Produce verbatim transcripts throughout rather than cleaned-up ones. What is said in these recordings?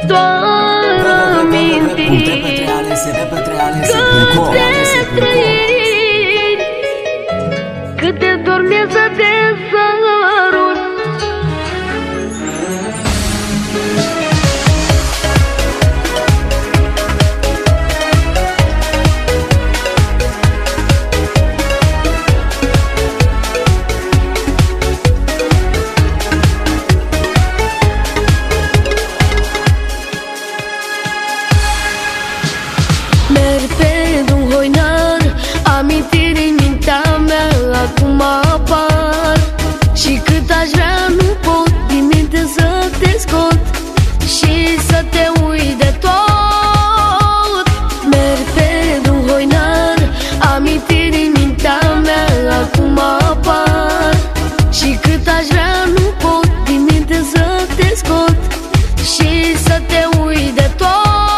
doar amintiri, câte trăiri, câte dormi să te sărut. Merg pe drum hoinar, amintiri în mintea mea acum apar. Și cât aș vrea nu pot din minte să te scot și să te uit de tot. Merg pe drum hoinar, amintiri în mintea mea acum apar. Și cât aș vrea nu pot din minte să te scot și să te uit de tot.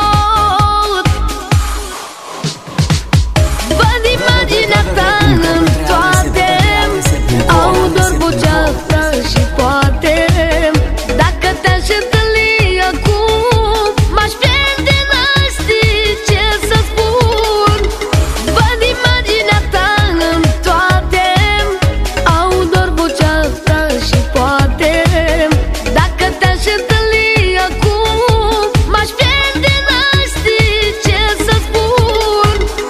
Imaginea ta în toate, au doar vocea ta și poate. Dacă te-aș întâlni acum, m-aș pierde, n-aș ști ce să spun. Văd imaginea ta în toate, au doar vocea ta și poate. Dacă te-aș întâlni acum, m-aș pierde, n-aș ști ce să spun.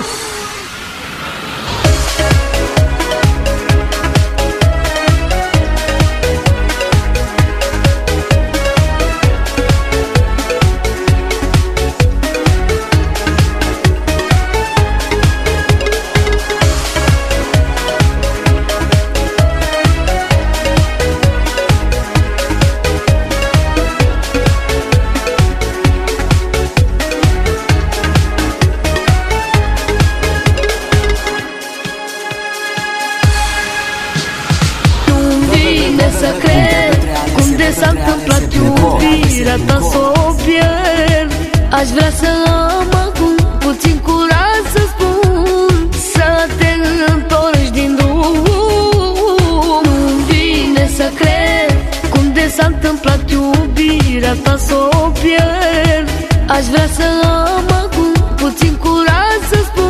Să cred cum de s-a întâmplat iubirea ta să o pierd. Aș vrea să am acum puțin curaj să spun, să te întorci din drum. Nu-mi vine să cred cum de s-a întâmplat iubirea ta să o pierd. Aș vrea să am acum puțin curaj să spun,